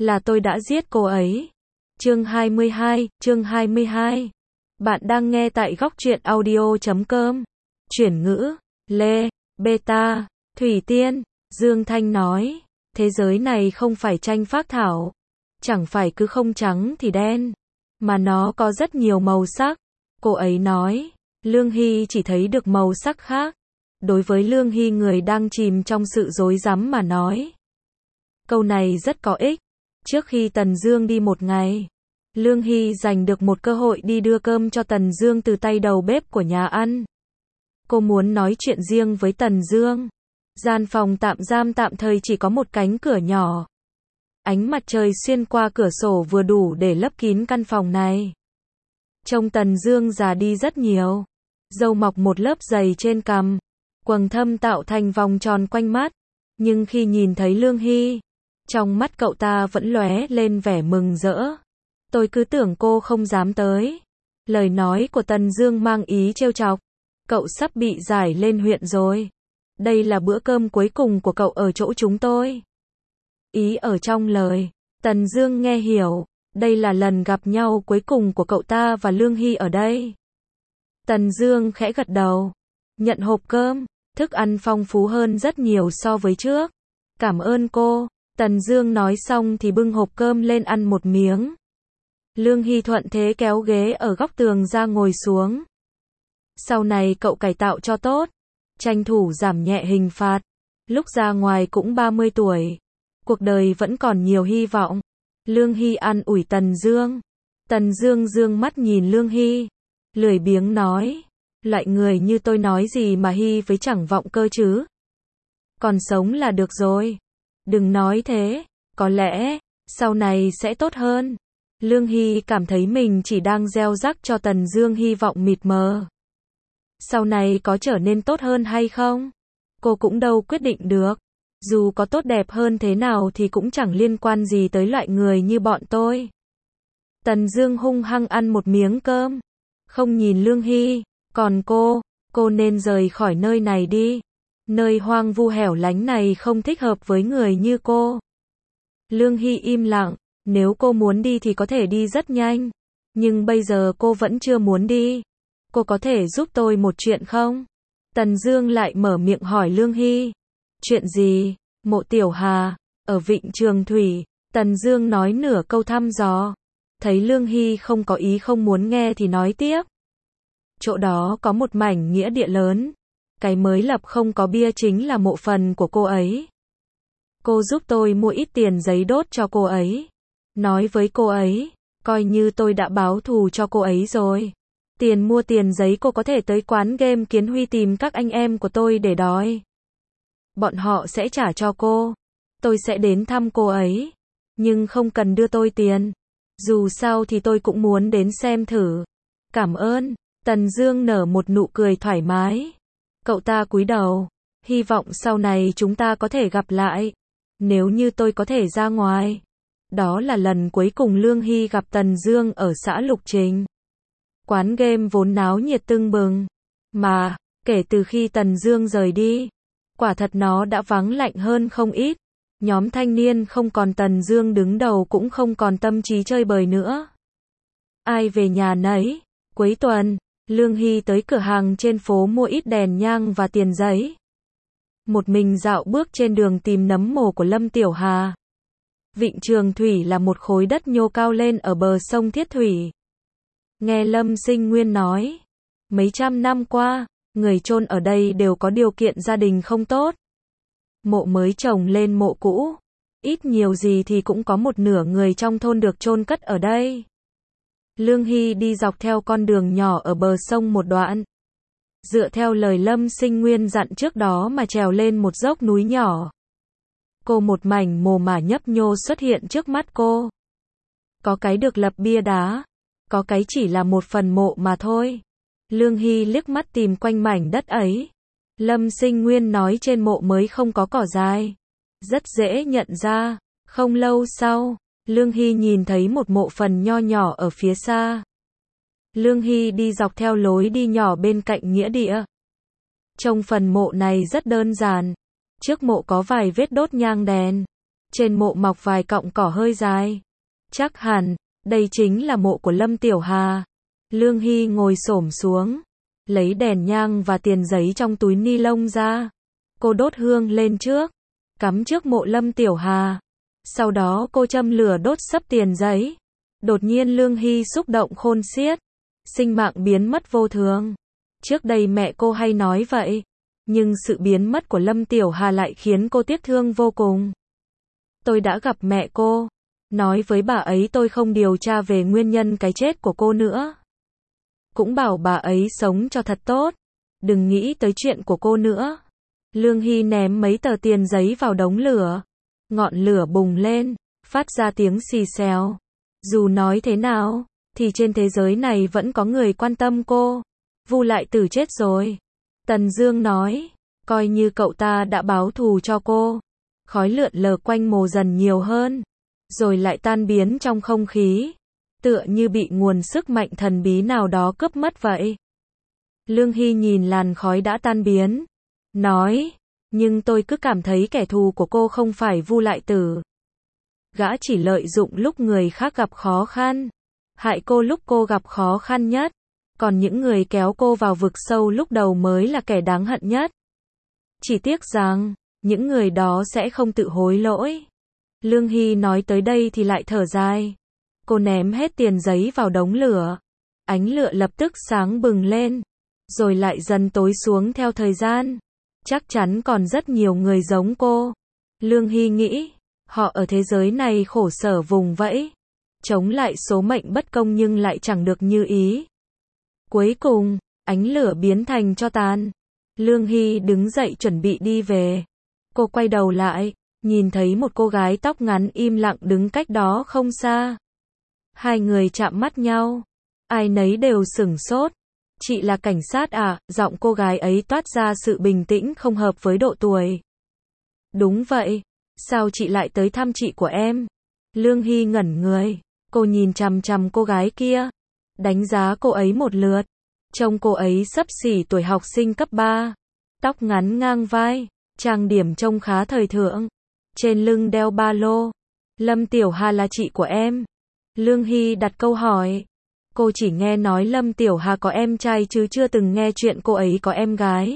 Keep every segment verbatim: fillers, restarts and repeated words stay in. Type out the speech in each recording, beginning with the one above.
là tôi đã giết cô ấy. Chương hai mươi hai, chương hai mươi hai. Bạn đang nghe tại góc truyện audio chấm com. Chuyển ngữ, Lê, Beta, Thủy Tiên, Dương Thanh nói, thế giới này không phải tranh phác thảo, chẳng phải cứ không trắng thì đen, mà nó có rất nhiều màu sắc. Cô ấy nói, Lương Hy chỉ thấy được màu sắc khác. Đối với Lương Hy, người đang chìm trong sự rối rắm mà nói. Câu này rất có ích. Trước khi Tần Dương đi một ngày, Lương Hy giành được một cơ hội đi đưa cơm cho Tần Dương từ tay đầu bếp của nhà ăn. Cô muốn nói chuyện riêng với Tần Dương. Gian phòng tạm giam tạm thời chỉ có một cánh cửa nhỏ. Ánh mặt trời xuyên qua cửa sổ vừa đủ để lấp kín căn phòng này. Trông Tần Dương già đi rất nhiều. Râu mọc một lớp dày trên cằm, quầng thâm tạo thành vòng tròn quanh mắt. Nhưng khi nhìn thấy Lương Hy, trong mắt cậu ta vẫn lóe lên vẻ mừng rỡ. Tôi cứ tưởng cô không dám tới. Lời nói của Tần Dương mang ý trêu chọc. Cậu sắp bị giải lên huyện rồi. Đây là bữa cơm cuối cùng của cậu ở chỗ chúng tôi. Ý ở trong lời, Tần Dương nghe hiểu. Đây là lần gặp nhau cuối cùng của cậu ta và Lương Hy ở đây. Tần Dương khẽ gật đầu. Nhận hộp cơm. Thức ăn phong phú hơn rất nhiều so với trước. Cảm ơn cô. Tần Dương nói xong thì bưng hộp cơm lên ăn một miếng. Lương Hy thuận thế kéo ghế ở góc tường ra ngồi xuống. Sau này cậu cải tạo cho tốt, tranh thủ giảm nhẹ hình phạt. Lúc ra ngoài cũng ba mươi tuổi. Cuộc đời vẫn còn nhiều hy vọng. Lương Hy an ủi Tần Dương. Tần Dương dương mắt nhìn Lương Hy, lười biếng nói, loại người như tôi nói gì mà hy với chẳng vọng cơ chứ. Còn sống là được rồi. Đừng nói thế, có lẽ sau này sẽ tốt hơn. Lương Hy cảm thấy mình chỉ đang gieo rắc cho Tần Dương hy vọng mịt mờ. Sau này có trở nên tốt hơn hay không? Cô cũng đâu quyết định được. Dù có tốt đẹp hơn thế nào thì cũng chẳng liên quan gì tới loại người như bọn tôi. Tần Dương hung hăng ăn một miếng cơm, không nhìn Lương Hy. Còn cô, cô nên rời khỏi nơi này đi. Nơi hoang vu hẻo lánh này không thích hợp với người như cô. Lương Hy im lặng. Nếu cô muốn đi thì có thể đi rất nhanh. Nhưng bây giờ cô vẫn chưa muốn đi. Cô có thể giúp tôi một chuyện không? Tần Dương lại mở miệng hỏi Lương Hy. Chuyện gì? Mộ Tiểu Hà, ở Vịnh Trường Thủy. Tần Dương nói nửa câu thăm dò. Thấy Lương Hy không có ý không muốn nghe thì nói tiếp. Chỗ đó có một mảnh nghĩa địa lớn. Cái mới lập không có bia chính là mộ phần của cô ấy. Cô giúp tôi mua ít tiền giấy đốt cho cô ấy. Nói với cô ấy, coi như tôi đã báo thù cho cô ấy rồi. Tiền mua tiền giấy cô có thể tới quán game Kiến Huy tìm các anh em của tôi để đòi. Bọn họ sẽ trả cho cô. Tôi sẽ đến thăm cô ấy. Nhưng không cần đưa tôi tiền. Dù sao thì tôi cũng muốn đến xem thử. Cảm ơn. Tần Dương nở một nụ cười thoải mái. Cậu ta cúi đầu. Hy vọng sau này chúng ta có thể gặp lại. Nếu như tôi có thể ra ngoài. Đó là lần cuối cùng Lương Hy gặp Tần Dương ở xã Lục Trình. Quán game vốn náo nhiệt tưng bừng. Mà, kể từ khi Tần Dương rời đi, quả thật nó đã vắng lạnh hơn không ít. Nhóm thanh niên không còn Tần Dương đứng đầu cũng không còn tâm trí chơi bời nữa. Ai về nhà nấy. Cuối tuần, Lương Hy tới cửa hàng trên phố mua ít đèn nhang và tiền giấy. Một mình dạo bước trên đường tìm nấm mồ của Lâm Tiểu Hà. Vịnh Trường Thủy là một khối đất nhô cao lên ở bờ sông Thiết Thủy. Nghe Lâm Sinh Nguyên nói, mấy trăm năm qua, người chôn ở đây đều có điều kiện gia đình không tốt. Mộ mới trồng lên mộ cũ, ít nhiều gì thì cũng có một nửa người trong thôn được chôn cất ở đây. Lương Hy đi dọc theo con đường nhỏ ở bờ sông một đoạn. Dựa theo lời Lâm Sinh Nguyên dặn trước đó mà trèo lên một dốc núi nhỏ. Cô một mảnh mồ mả nhấp nhô xuất hiện trước mắt cô. Có cái được lập bia đá, có cái chỉ là một phần mộ mà thôi. Lương Hy liếc mắt tìm quanh mảnh đất ấy. Lâm Sinh Nguyên nói trên mộ mới không có cỏ dại. Rất dễ nhận ra. Không lâu sau, Lương Hy nhìn thấy một mộ phần nho nhỏ ở phía xa. Lương Hy đi dọc theo lối đi nhỏ bên cạnh nghĩa địa. Trông phần mộ này rất đơn giản. Trước mộ có vài vết đốt nhang đèn. Trên mộ mọc vài cọng cỏ hơi dài. Chắc hẳn, đây chính là mộ của Lâm Tiểu Hà. Lương Hy ngồi xổm xuống, lấy đèn nhang và tiền giấy trong túi ni lông ra. Cô đốt hương lên trước, cắm trước mộ Lâm Tiểu Hà. Sau đó cô châm lửa đốt sấp tiền giấy. Đột nhiên Lương Hy xúc động khôn xiết. Sinh mạng biến mất vô thường. Trước đây mẹ cô hay nói vậy. Nhưng sự biến mất của Lâm Tiểu Hà lại khiến cô tiếc thương vô cùng. Tôi đã gặp mẹ cô. Nói với bà ấy tôi không điều tra về nguyên nhân cái chết của cô nữa. Cũng bảo bà ấy sống cho thật tốt. Đừng nghĩ tới chuyện của cô nữa. Lương Hy ném mấy tờ tiền giấy vào đống lửa. Ngọn lửa bùng lên, phát ra tiếng xì xèo. Dù nói thế nào, thì trên thế giới này vẫn có người quan tâm cô. Vu Lại Tử chết rồi. Tần Dương nói, coi như cậu ta đã báo thù cho cô. Khói lượn lờ quanh mồ dần nhiều hơn, rồi lại tan biến trong không khí, tựa như bị nguồn sức mạnh thần bí nào đó cướp mất vậy. Lương Hy nhìn làn khói đã tan biến, nói, nhưng tôi cứ cảm thấy kẻ thù của cô không phải Vu Lại Tử. Gã chỉ lợi dụng lúc người khác gặp khó khăn, hại cô lúc cô gặp khó khăn nhất, còn những người kéo cô vào vực sâu lúc đầu mới là kẻ đáng hận nhất. Chỉ tiếc rằng, những người đó sẽ không tự hối lỗi. Lương Hy nói tới đây thì lại thở dài. Cô ném hết tiền giấy vào đống lửa. Ánh lửa lập tức sáng bừng lên, rồi lại dần tối xuống theo thời gian. Chắc chắn còn rất nhiều người giống cô. Lương Hy nghĩ, họ ở thế giới này khổ sở vùng vẫy, chống lại số mệnh bất công nhưng lại chẳng được như ý. Cuối cùng, ánh lửa biến thành tro tàn. Lương Hy đứng dậy chuẩn bị đi về. Cô quay đầu lại, nhìn thấy một cô gái tóc ngắn im lặng đứng cách đó không xa. Hai người chạm mắt nhau, ai nấy đều sửng sốt. Chị là cảnh sát à? Giọng cô gái ấy toát ra sự bình tĩnh không hợp với độ tuổi. Đúng vậy, sao chị lại tới thăm chị của em? Lương Hy ngẩn người, cô nhìn chằm chằm cô gái kia, đánh giá cô ấy một lượt. Trông cô ấy xấp xỉ tuổi học sinh cấp ba, tóc ngắn ngang vai, trang điểm trông khá thời thượng, trên lưng đeo ba lô. Lâm Tiểu Hà là chị của em? Lương Hy đặt câu hỏi. Cô chỉ nghe nói Lâm Tiểu Hà có em trai chứ chưa từng nghe chuyện cô ấy có em gái.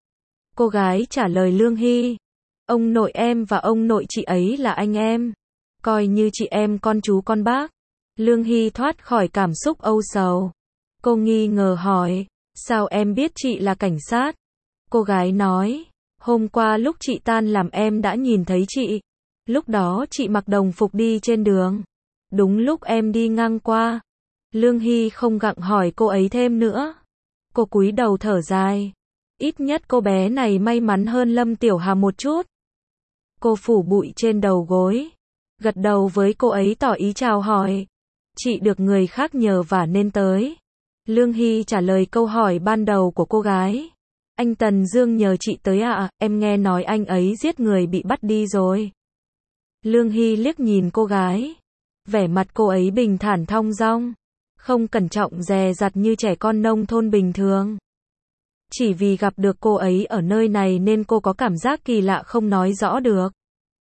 Cô gái trả lời Lương Hy. Ông nội em và ông nội chị ấy là anh em. Coi như chị em con chú con bác. Lương Hy thoát khỏi cảm xúc âu sầu. Cô nghi ngờ hỏi, sao em biết chị là cảnh sát? Cô gái nói, hôm qua lúc chị tan làm em đã nhìn thấy chị. Lúc đó chị mặc đồng phục đi trên đường. Đúng lúc em đi ngang qua. Lương Hy không gặng hỏi cô ấy thêm nữa. Cô cúi đầu thở dài. Ít nhất cô bé này may mắn hơn Lâm Tiểu Hà một chút. Cô phủ bụi trên đầu gối, gật đầu với cô ấy tỏ ý chào hỏi. Chị được người khác nhờ vả nên tới. Lương Hy trả lời câu hỏi ban đầu của cô gái. Anh Tần Dương nhờ chị tới ạ, à, em nghe nói anh ấy giết người bị bắt đi rồi. Lương Hy liếc nhìn cô gái. Vẻ mặt cô ấy bình thản thong dong, không cẩn trọng dè dặt như trẻ con nông thôn bình thường. Chỉ vì gặp được cô ấy ở nơi này nên cô có cảm giác kỳ lạ không nói rõ được.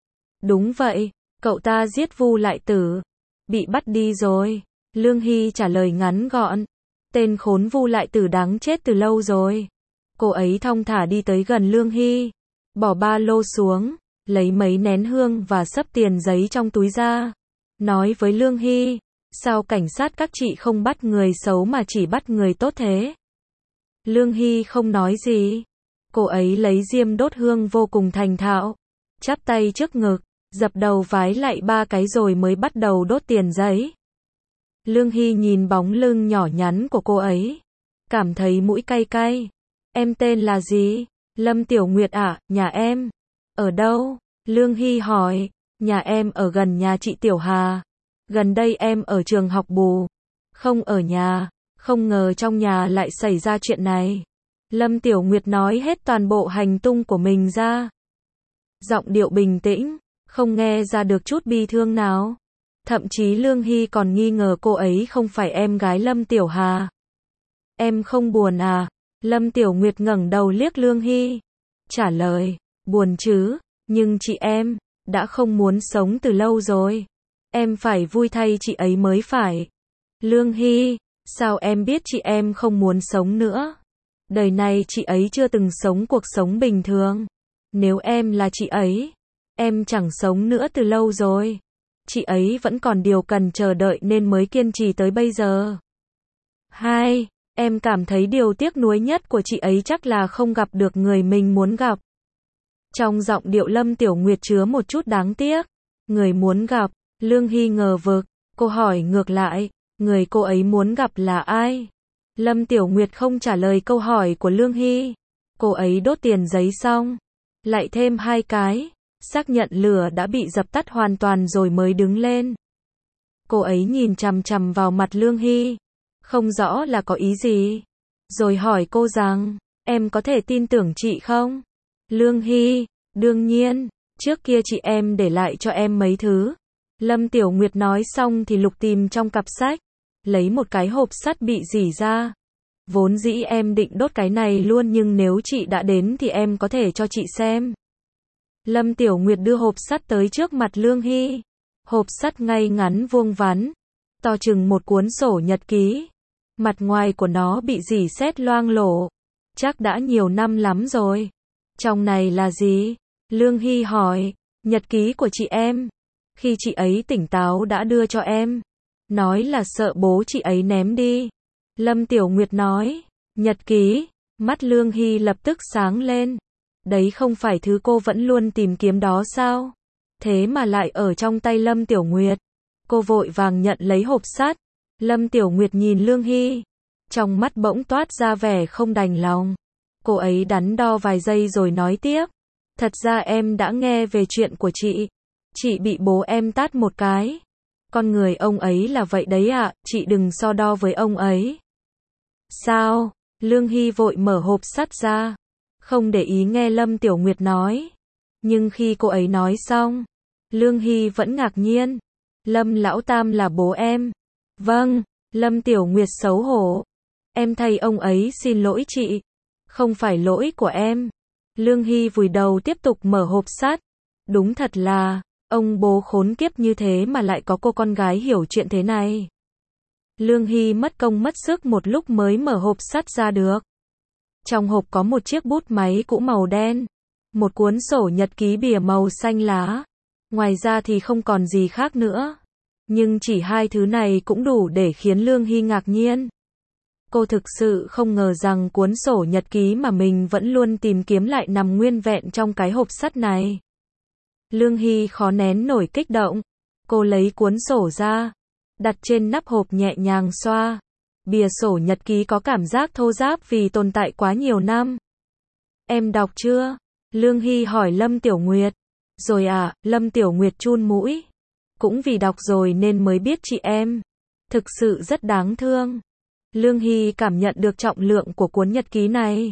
Đúng vậy, cậu ta giết Vu Lại Tử. Bị bắt đi rồi. Lương Hy trả lời ngắn gọn. Tên khốn Vu Lại Tử đáng chết từ lâu rồi. Cô ấy thong thả đi tới gần Lương Hy, bỏ ba lô xuống, lấy mấy nén hương và xấp tiền giấy trong túi ra. Nói với Lương Hy, sao cảnh sát các chị không bắt người xấu mà chỉ bắt người tốt thế? Lương Hy không nói gì. Cô ấy lấy diêm đốt hương vô cùng thành thạo, chắp tay trước ngực, dập đầu vái lạy ba cái rồi mới bắt đầu đốt tiền giấy. Lương Hy nhìn bóng lưng nhỏ nhắn của cô ấy, cảm thấy mũi cay cay. Em tên là gì? Lâm Tiểu Nguyệt à, nhà em? Ở đâu? Lương Hy hỏi. Nhà em ở gần nhà chị Tiểu Hà. Gần đây em ở trường học bù. Không ở nhà. Không ngờ trong nhà lại xảy ra chuyện này. Lâm Tiểu Nguyệt nói hết toàn bộ hành tung của mình ra. Giọng điệu bình tĩnh, không nghe ra được chút bi thương nào. Thậm chí Lương Hy còn nghi ngờ cô ấy không phải em gái Lâm Tiểu Hà. Em không buồn à? Lâm Tiểu Nguyệt ngẩng đầu liếc Lương Hy. Trả lời, buồn chứ, nhưng chị em, đã không muốn sống từ lâu rồi. Em phải vui thay chị ấy mới phải. Lương Hy, sao em biết chị em không muốn sống nữa? Đời này chị ấy chưa từng sống cuộc sống bình thường. Nếu em là chị ấy, em chẳng sống nữa từ lâu rồi. Chị ấy vẫn còn điều cần chờ đợi nên mới kiên trì tới bây giờ. Hai, em cảm thấy điều tiếc nuối nhất của chị ấy chắc là không gặp được người mình muốn gặp. Trong giọng điệu Lâm Tiểu Nguyệt chứa một chút đáng tiếc. Người muốn gặp, Lương Hy ngờ vực, cô hỏi ngược lại, người cô ấy muốn gặp là ai? Lâm Tiểu Nguyệt không trả lời câu hỏi của Lương Hy. Cô ấy đốt tiền giấy xong, lại thêm hai cái, xác nhận lửa đã bị dập tắt hoàn toàn rồi mới đứng lên. Cô ấy nhìn chằm chằm vào mặt Lương Hy, không rõ là có ý gì, rồi hỏi cô rằng, em có thể tin tưởng chị không? Lương Hy, đương nhiên, trước kia chị em để lại cho em mấy thứ. Lâm Tiểu Nguyệt nói xong thì lục tìm trong cặp sách, lấy một cái hộp sắt bị rỉ ra. Vốn dĩ em định đốt cái này luôn nhưng nếu chị đã đến thì em có thể cho chị xem. Lâm Tiểu Nguyệt đưa hộp sắt tới trước mặt Lương Hy. Hộp sắt ngay ngắn vuông vắn, to chừng một cuốn sổ nhật ký. Mặt ngoài của nó bị rỉ sét loang lổ. Chắc đã nhiều năm lắm rồi. Trong này là gì? Lương Hy hỏi. Nhật ký của chị em. Khi chị ấy tỉnh táo đã đưa cho em. Nói là sợ bố chị ấy ném đi. Lâm Tiểu Nguyệt nói. Nhật ký. Mắt Lương Hy lập tức sáng lên. Đấy không phải thứ cô vẫn luôn tìm kiếm đó sao? Thế mà lại ở trong tay Lâm Tiểu Nguyệt. Cô vội vàng nhận lấy hộp sắt. Lâm Tiểu Nguyệt nhìn Lương Hy. Trong mắt bỗng toát ra vẻ không đành lòng. Cô ấy đắn đo vài giây rồi nói tiếp. Thật ra em đã nghe về chuyện của chị. Chị bị bố em tát một cái. Con người ông ấy là vậy đấy ạ, chị đừng so đo với ông ấy. Sao? Lương Hy vội mở hộp sắt ra. Không để ý nghe Lâm Tiểu Nguyệt nói. Nhưng khi cô ấy nói xong, Lương Hy vẫn ngạc nhiên. Lâm Lão Tam là bố em. Vâng, Lâm Tiểu Nguyệt xấu hổ. Em thay ông ấy xin lỗi chị. Không phải lỗi của em. Lương Hy vùi đầu tiếp tục mở hộp sắt. Đúng thật là, ông bố khốn kiếp như thế mà lại có cô con gái hiểu chuyện thế này. Lương Hy mất công mất sức một lúc mới mở hộp sắt ra được. Trong hộp có một chiếc bút máy cũ màu đen, một cuốn sổ nhật ký bìa màu xanh lá. Ngoài ra thì không còn gì khác nữa. Nhưng chỉ hai thứ này cũng đủ để khiến Lương Hy ngạc nhiên. Cô thực sự không ngờ rằng cuốn sổ nhật ký mà mình vẫn luôn tìm kiếm lại nằm nguyên vẹn trong cái hộp sắt này. Lương Hy khó nén nổi kích động. Cô lấy cuốn sổ ra, đặt trên nắp hộp nhẹ nhàng xoa. Bìa sổ nhật ký có cảm giác thô ráp vì tồn tại quá nhiều năm. Em đọc chưa? Lương Hy hỏi Lâm Tiểu Nguyệt. Rồi à, Lâm Tiểu Nguyệt chun mũi. Cũng vì đọc rồi nên mới biết chị em. Thực sự rất đáng thương. Lương Hy cảm nhận được trọng lượng của cuốn nhật ký này.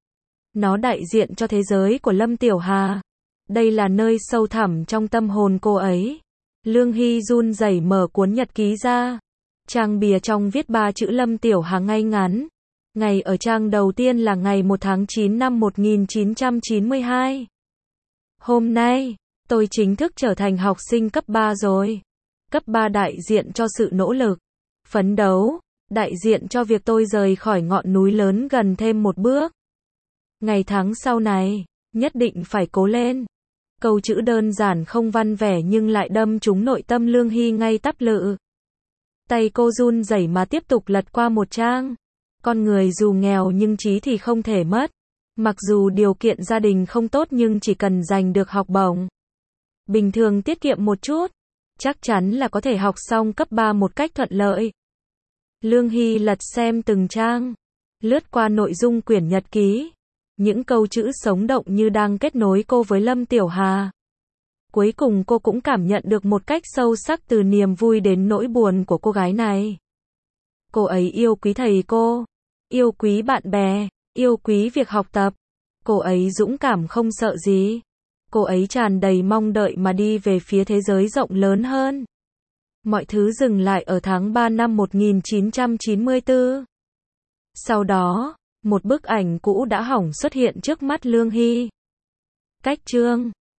Nó đại diện cho thế giới của Lâm Tiểu Hà. Đây là nơi sâu thẳm trong tâm hồn cô ấy. Lương Hy run rẩy mở cuốn nhật ký ra. Trang bìa trong viết ba chữ Lâm Tiểu Hà ngay ngắn. Ngày ở trang đầu tiên là ngày một tháng chín năm một nghìn chín trăm chín mươi hai. Hôm nay, tôi chính thức trở thành học sinh cấp ba rồi. Cấp ba đại diện cho sự nỗ lực, phấn đấu, đại diện cho việc tôi rời khỏi ngọn núi lớn gần thêm một bước. Ngày tháng sau này, nhất định phải cố lên. Câu chữ đơn giản không văn vẻ nhưng lại đâm trúng nội tâm Lương Hy ngay tắp lự. Tay cô run rẩy mà tiếp tục lật qua một trang. Con người dù nghèo nhưng trí thì không thể mất. Mặc dù điều kiện gia đình không tốt nhưng chỉ cần giành được học bổng, bình thường tiết kiệm một chút, chắc chắn là có thể học xong cấp ba một cách thuận lợi. Lương Hy lật xem từng trang, lướt qua nội dung quyển nhật ký. Những câu chữ sống động như đang kết nối cô với Lâm Tiểu Hà. Cuối cùng cô cũng cảm nhận được một cách sâu sắc từ niềm vui đến nỗi buồn của cô gái này. Cô ấy yêu quý thầy cô, yêu quý bạn bè, yêu quý việc học tập. Cô ấy dũng cảm không sợ gì. Cô ấy tràn đầy mong đợi mà đi về phía thế giới rộng lớn hơn. Mọi thứ dừng lại ở tháng ba năm một nghìn chín trăm chín mươi tư. Sau đó, một bức ảnh cũ đã hỏng xuất hiện trước mắt Lương Hy. Cách chương